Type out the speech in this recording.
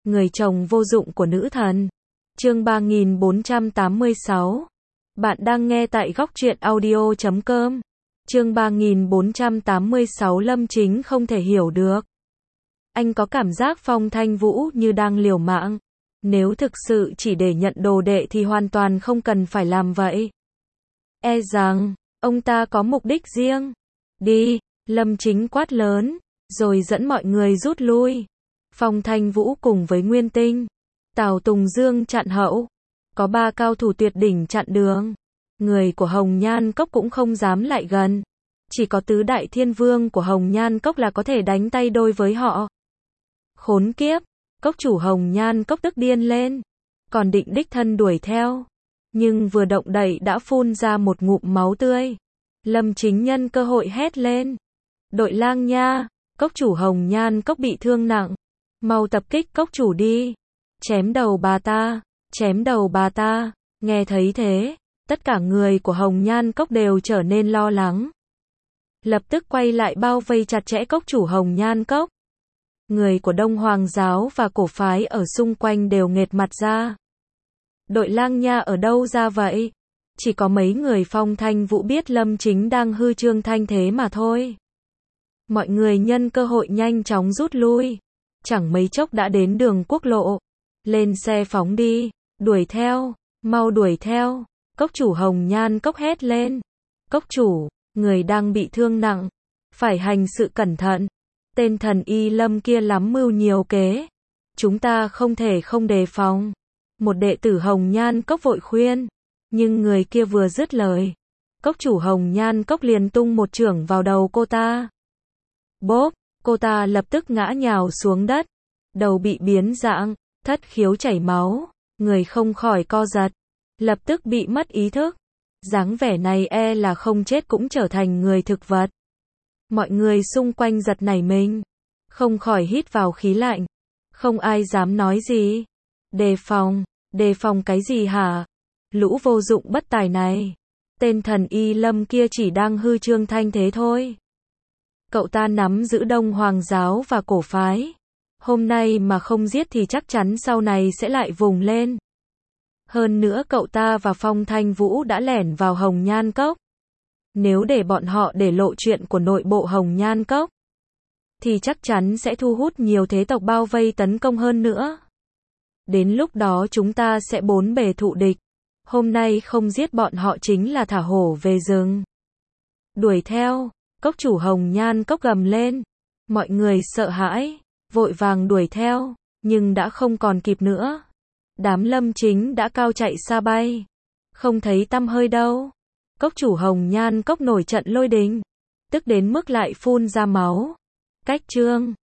người chồng vô dụng của nữ thần. Chương 3486. Bạn đang nghe tại góc truyện audio.com. Chương 3486. Lâm Chính không thể hiểu được. Anh có cảm giác Phong Thanh Vũ như đang liều mạng. Nếu thực sự chỉ để nhận đồ đệ thì hoàn toàn không cần phải làm vậy. E rằng, ông ta có mục đích riêng. Đi, Lâm Chính quát lớn, rồi dẫn mọi người rút lui. Phong Thanh Vũ cùng với Nguyên Tinh, Tào Tùng Dương chặn hậu. Có 3 cao thủ tuyệt đỉnh chặn đường. Người của Hồng Nhan Cốc cũng không dám lại gần. Chỉ có tứ đại thiên vương của Hồng Nhan Cốc là có thể đánh tay đôi với họ. Khốn kiếp, cốc chủ Hồng Nhan Cốc tức điên lên. Còn định đích thân đuổi theo. Nhưng vừa động đậy đã phun ra một ngụm máu tươi. Lâm Chính nhân cơ hội hét lên. Đội Lang Nha, cốc chủ Hồng Nhan Cốc bị thương nặng. Mau tập kích cốc chủ đi. Chém đầu bà ta, chém đầu bà ta. Nghe thấy thế, tất cả người của Hồng Nhan Cốc đều trở nên lo lắng. Lập tức quay lại bao vây chặt chẽ cốc chủ Hồng Nhan Cốc. Người của Đông Hoàng giáo và cổ phái ở xung quanh đều nghệt mặt ra. Đội Lang Nha ở đâu ra vậy? Chỉ có mấy người Phong Thanh Vũ biết Lâm Chính đang hư trương thanh thế mà thôi. Mọi người nhân cơ hội nhanh chóng rút lui. Chẳng mấy chốc đã đến đường quốc lộ. Lên xe phóng đi, đuổi theo, mau đuổi theo. Cốc chủ Hồng Nhan Cốc hét lên. Cốc chủ, người đang bị thương nặng. Phải hành sự cẩn thận. Tên thần y Lâm kia lắm mưu nhiều kế. Chúng ta không thể không đề phòng. Một đệ tử Hồng Nhan Cốc vội khuyên. Nhưng người kia vừa dứt lời. Cốc chủ Hồng Nhan Cốc liền tung một chưởng vào đầu cô ta. Bốp, cô ta lập tức ngã nhào xuống đất. Đầu bị biến dạng, thất khiếu chảy máu. Người không khỏi co giật. Lập tức bị mất ý thức. Dáng vẻ này e là không chết cũng trở thành người thực vật. Mọi người xung quanh giật nảy mình. Không khỏi hít vào khí lạnh. Không ai dám nói gì. Đề phòng cái gì hả? Lũ vô dụng bất tài này. Tên thần y Lâm kia chỉ đang hư trương thanh thế thôi. Cậu ta nắm giữ Đông Hoàng giáo và cổ phái. Hôm nay mà không giết thì chắc chắn sau này sẽ lại vùng lên. Hơn nữa cậu ta và Phong Thanh Vũ đã lẻn vào Hồng Nhan Cốc. Nếu để bọn họ để lộ chuyện của nội bộ Hồng Nhan Cốc, thì chắc chắn sẽ thu hút nhiều thế tộc bao vây tấn công hơn nữa. Đến lúc đó chúng ta sẽ bốn bề thụ địch. Hôm nay không giết bọn họ chính là thả hổ về rừng. Đuổi theo, cốc chủ Hồng Nhan Cốc gầm lên. Mọi người sợ hãi, vội vàng đuổi theo, nhưng đã không còn kịp nữa. Đám Lâm Chính đã cao chạy xa bay. Không thấy tăm hơi đâu. Cốc chủ Hồng Nhan Cốc nổi trận lôi đình. Tức đến mức lại phun ra máu. Cách chương